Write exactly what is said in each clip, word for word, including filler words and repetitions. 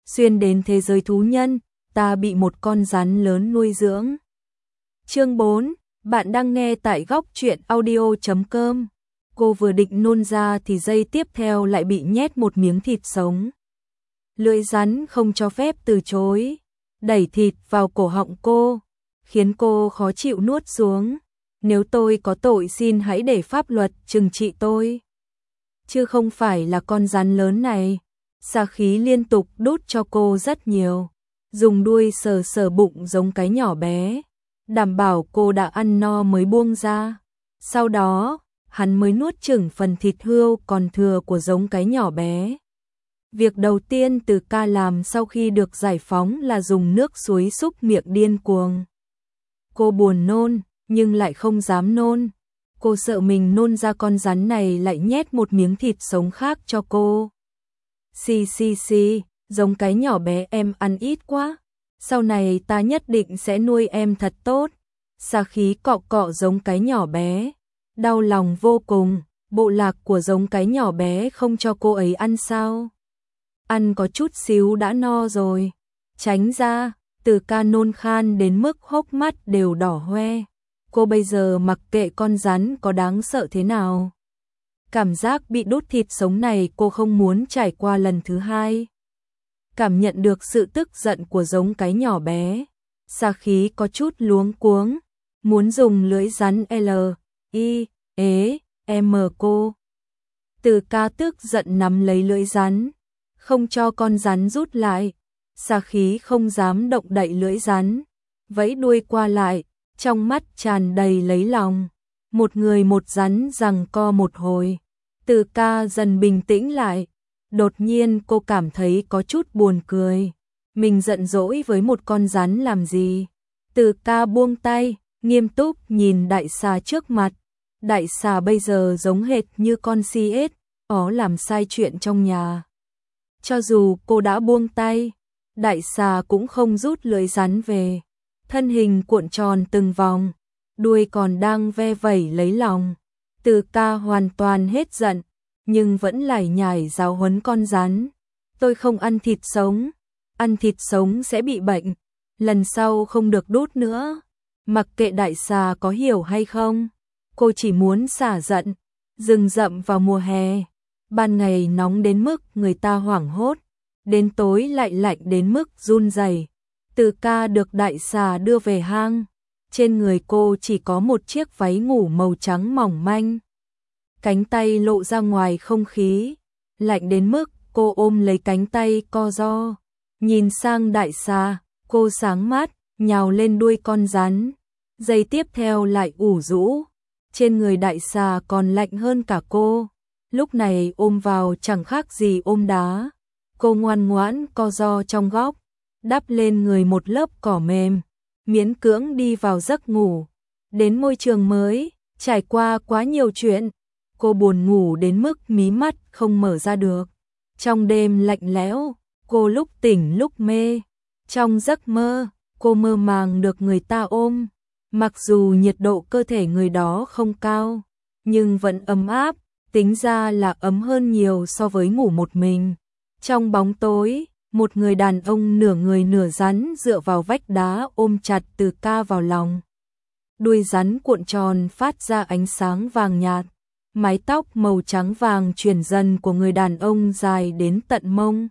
xuyên đến thế giới thú nhân, ta bị một con rắn lớn nuôi dưỡng. Chương bốn, bạn đang nghe tại góc truyện audio chấm com. Cô vừa định nôn ra thì giây tiếp theo lại bị nhét một miếng thịt sống. Lưỡi rắn không cho phép từ chối, đẩy thịt vào cổ họng cô, khiến cô khó chịu nuốt xuống. Nếu tôi có tội xin hãy để pháp luật trừng trị tôi, chứ không phải là con rắn lớn này. Xà khí liên tục đút cho cô rất nhiều, dùng đuôi sờ sờ bụng giống cái nhỏ bé, đảm bảo cô đã ăn no mới buông ra. Sau đó, hắn mới nuốt chửng phần thịt hươu còn thừa của giống cái nhỏ bé. Việc đầu tiên Từ Ca làm sau khi được giải phóng là dùng nước suối súc miệng điên cuồng. Cô buồn nôn, nhưng lại không dám nôn. Cô sợ mình nôn ra con rắn này lại nhét một miếng thịt sống khác cho cô. Xì xì xì, giống cái nhỏ bé em ăn ít quá. Sau này ta nhất định sẽ nuôi em thật tốt. Xà khí cọ cọ giống cái nhỏ bé. Đau lòng vô cùng, bộ lạc của giống cái nhỏ bé không cho cô ấy ăn sao? Ăn có chút xíu đã no rồi. Tránh ra, Từ Ca nôn khan đến mức hốc mắt đều đỏ hoe. Cô bây giờ mặc kệ con rắn có đáng sợ thế nào. Cảm giác bị đốt thịt sống này cô không muốn trải qua lần thứ hai. Cảm nhận được sự tức giận của giống cái nhỏ bé, xà khí có chút luống cuống, muốn dùng lưỡi rắn L, I, ế, M cô. Từ Ca tức giận nắm lấy lưỡi rắn, không cho con rắn rút lại. Xà khí không dám động đậy lưỡi rắn, vẫy đuôi qua lại, trong mắt tràn đầy lấy lòng. Một người một rắn giằng co một hồi, Từ Ca dần bình tĩnh lại. Đột nhiên cô cảm thấy có chút buồn cười. Mình giận dỗi với một con rắn làm gì? Từ Ca buông tay, nghiêm túc nhìn đại xà trước mặt. Đại xà bây giờ giống hệt như con si ếch, ó làm sai chuyện trong nhà. Cho dù cô đã buông tay, đại xà cũng không rút lưỡi rắn về. Thân hình cuộn tròn từng vòng, đuôi còn đang ve vẩy lấy lòng. Từ Ca hoàn toàn hết giận, nhưng vẫn lải nhải giáo huấn con rắn. Tôi không ăn thịt sống, ăn thịt sống sẽ bị bệnh, lần sau không được đút nữa. Mặc kệ đại xà có hiểu hay không, cô chỉ muốn xả giận. Rừng rậm vào mùa hè, ban ngày nóng đến mức người ta hoảng hốt, đến tối lại lạnh đến mức run rẩy. Từ Ca được đại xà đưa về hang, trên người cô chỉ có một chiếc váy ngủ màu trắng mỏng manh. Cánh tay lộ ra ngoài không khí, lạnh đến mức cô ôm lấy cánh tay co ro. Nhìn sang đại xà, cô sáng mắt, nhào lên đuôi con rắn. Giây tiếp theo lại ủ rũ. Trên người đại xà còn lạnh hơn cả cô. Lúc này ôm vào chẳng khác gì ôm đá. Cô ngoan ngoãn co ro trong góc, đắp lên người một lớp cỏ mềm, miễn cưỡng đi vào giấc ngủ. Đến môi trường mới, trải qua quá nhiều chuyện, cô buồn ngủ đến mức mí mắt không mở ra được. Trong đêm lạnh lẽo, cô lúc tỉnh lúc mê. Trong giấc mơ, cô mơ màng được người ta ôm. Mặc dù nhiệt độ cơ thể người đó không cao, nhưng vẫn ấm áp, tính ra là ấm hơn nhiều so với ngủ một mình. Trong bóng tối, một người đàn ông nửa người nửa rắn dựa vào vách đá ôm chặt Từ Ca vào lòng. Đuôi rắn cuộn tròn phát ra ánh sáng vàng nhạt. Mái tóc màu trắng vàng chuyển dần của người đàn ông dài đến tận mông,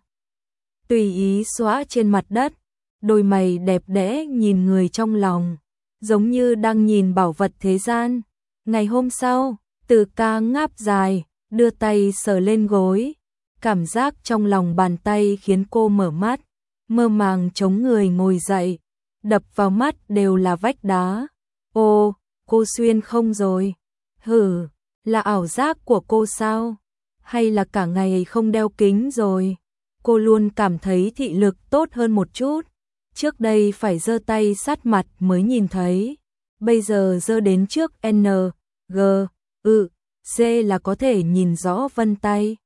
tùy ý xõa trên mặt đất. Đôi mày đẹp đẽ nhìn người trong lòng, giống như đang nhìn bảo vật thế gian. Ngày hôm sau, Từ Ca ngáp dài, đưa tay sờ lên gối. Cảm giác trong lòng bàn tay khiến cô mở mắt, mơ màng chống người ngồi dậy. Đập vào mắt đều là vách đá. Ô, cô xuyên không rồi? Hử, là ảo giác của cô sao? Hay là cả ngày không đeo kính rồi? Cô luôn cảm thấy thị lực tốt hơn một chút. Trước đây phải giơ tay sát mặt mới nhìn thấy. Bây giờ giơ đến trước N, G, ư, C là có thể nhìn rõ vân tay.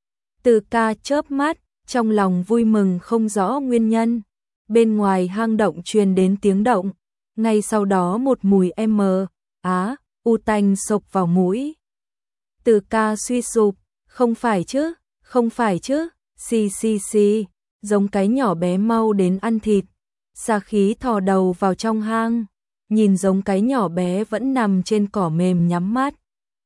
Từ Ca chớp mắt, trong lòng vui mừng không rõ nguyên nhân. Bên ngoài hang động truyền đến tiếng động. Ngay sau đó một mùi M, á, u tanh xộc vào mũi. Từ Ca suy sụp, không phải chứ, không phải chứ, xì xì xì, giống cái nhỏ bé mau đến ăn thịt. Xà khí thò đầu vào trong hang, nhìn giống cái nhỏ bé vẫn nằm trên cỏ mềm nhắm mắt.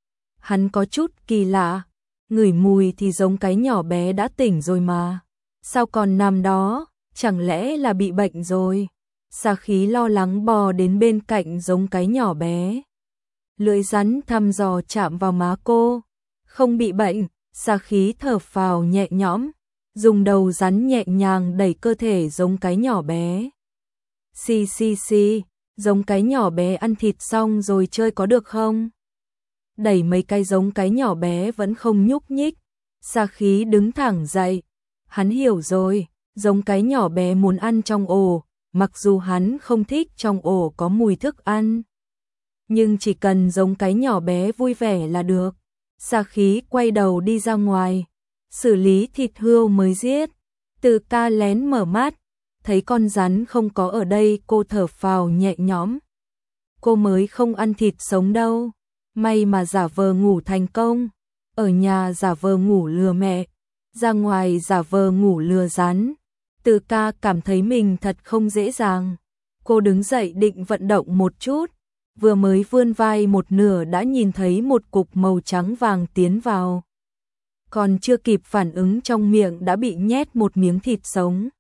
Hắn có chút kỳ lạ, ngửi mùi thì giống cái nhỏ bé đã tỉnh rồi mà. Sao còn nằm đó, chẳng lẽ là bị bệnh rồi? Xà khí lo lắng bò đến bên cạnh giống cái nhỏ bé. Lưỡi rắn thăm dò chạm vào má cô. Không bị bệnh, xà khí thở phào nhẹ nhõm, dùng đầu rắn nhẹ nhàng đẩy cơ thể giống cái nhỏ bé. Xì xì xì, giống cái nhỏ bé ăn thịt xong rồi chơi có được không? Đẩy mấy cái giống cái nhỏ bé vẫn không nhúc nhích. Xà khí đứng thẳng dậy. Hắn hiểu rồi, giống cái nhỏ bé muốn ăn trong ổ, mặc dù hắn không thích trong ổ có mùi thức ăn. Nhưng chỉ cần giống cái nhỏ bé vui vẻ là được. Xà khí quay đầu đi ra ngoài, xử lý thịt hươu mới giết. Từ Ca lén mở mắt, thấy con rắn không có ở đây, cô thở phào nhẹ nhõm. Cô mới không ăn thịt sống đâu, may mà giả vờ ngủ thành công. Ở nhà giả vờ ngủ lừa mẹ, ra ngoài giả vờ ngủ lừa rắn. Từ Ca cảm thấy mình thật không dễ dàng. Cô đứng dậy định vận động một chút, vừa mới vươn vai một nửa đã nhìn thấy một cục màu trắng vàng tiến vào. Còn chưa kịp phản ứng trong miệng đã bị nhét một miếng thịt sống.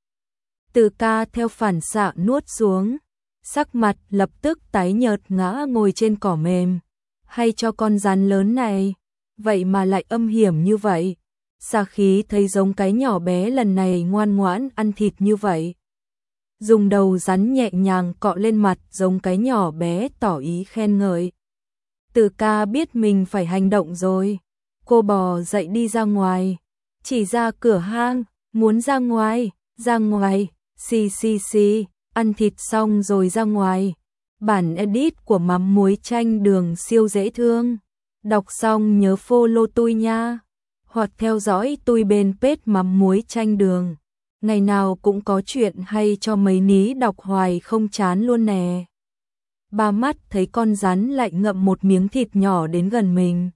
Từ Ca theo phản xạ nuốt xuống, sắc mặt lập tức tái nhợt ngã ngồi trên cỏ mềm. Hay cho con rắn lớn này, vậy mà lại âm hiểm như vậy. Xà khí thấy giống cái nhỏ bé lần này ngoan ngoãn ăn thịt như vậy. Dùng đầu rắn nhẹ nhàng cọ lên mặt giống cái nhỏ bé tỏ ý khen ngợi. Từ Ca biết mình phải hành động rồi. Cô bò dậy đi ra ngoài, chỉ ra cửa hang, muốn ra ngoài, ra ngoài, xì xì xì, ăn thịt xong rồi ra ngoài. Bản edit của mắm muối chanh đường siêu dễ thương. Đọc xong nhớ follow tôi nha, hoặc theo dõi tôi bên page mắm muối chanh đường. Ngày nào cũng có chuyện hay cho mấy ní đọc hoài không chán luôn nè. Ba mắt thấy con rắn lại ngậm một miếng thịt nhỏ đến gần mình.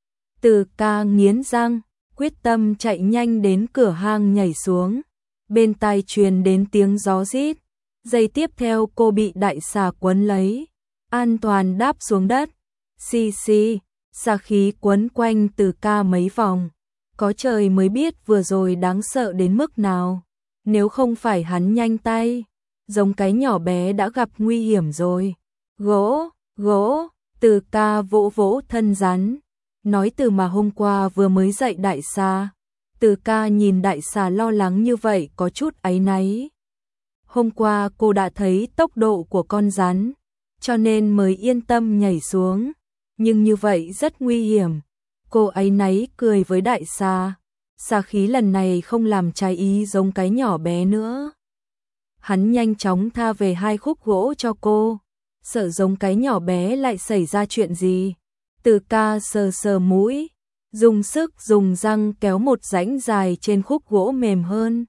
Từ Ca nghiến răng, quyết tâm chạy nhanh đến cửa hang nhảy xuống. Bên tai truyền đến tiếng gió rít. Giây tiếp theo cô bị đại xà quấn lấy, an toàn đáp xuống đất. Xì xì, xà khí quấn quanh Từ Ca mấy vòng. Có trời mới biết vừa rồi đáng sợ đến mức nào. Nếu không phải hắn nhanh tay, giống cái nhỏ bé đã gặp nguy hiểm rồi. Gỗ, gỗ, Từ Ca vỗ vỗ thân rắn. Nói từ mà hôm qua vừa mới dạy đại xà. Từ Ca nhìn đại xà lo lắng như vậy có chút áy náy. Hôm qua cô đã thấy tốc độ của con rắn, cho nên mới yên tâm nhảy xuống. Nhưng như vậy rất nguy hiểm. Cô áy náy cười với đại xà. Xà khí lần này không làm trái ý giống cái nhỏ bé nữa. Hắn nhanh chóng tha về hai khúc gỗ cho cô. Sợ giống cái nhỏ bé lại xảy ra chuyện gì. Từ Ca sờ sờ mũi, dùng sức dùng răng kéo một rãnh dài trên khúc gỗ mềm hơn.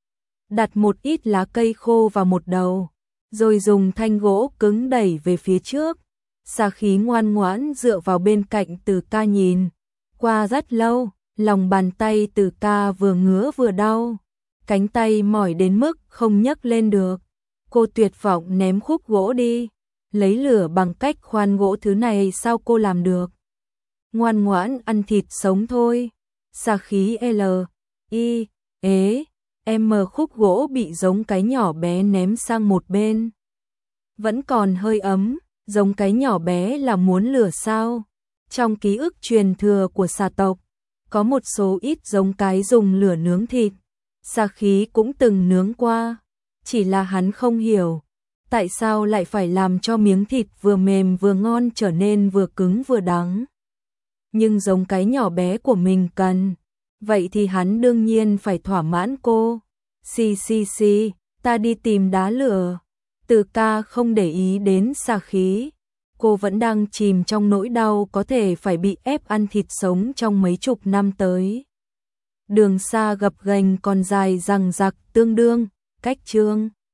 Đặt một ít lá cây khô vào một đầu, rồi dùng thanh gỗ cứng đẩy về phía trước. Xà khí ngoan ngoãn dựa vào bên cạnh Từ Ca nhìn. Qua rất lâu, lòng bàn tay Từ Ca vừa ngứa vừa đau. Cánh tay mỏi đến mức không nhấc lên được. Cô tuyệt vọng ném khúc gỗ đi. Lấy lửa bằng cách khoan gỗ, thứ này sao cô làm được. Ngoan ngoãn ăn thịt sống thôi. Xà khí L, I, ế, M khúc gỗ bị giống cái nhỏ bé ném sang một bên. Vẫn còn hơi ấm, giống cái nhỏ bé là muốn lửa sao. Trong ký ức truyền thừa của xà tộc, có một số ít giống cái dùng lửa nướng thịt. Xà khí cũng từng nướng qua, chỉ là hắn không hiểu. Tại sao lại phải làm cho miếng thịt vừa mềm vừa ngon trở nên vừa cứng vừa đắng. Nhưng giống cái nhỏ bé của mình cần, vậy thì hắn đương nhiên phải thỏa mãn cô. Xì xì xì, ta đi tìm đá lửa. Từ Ca không để ý đến xà khí. Cô vẫn đang chìm trong nỗi đau có thể phải bị ép ăn thịt sống trong mấy chục năm tới. Đường xa gập ghềnh còn dài dằng dặc tương đương, cách chương.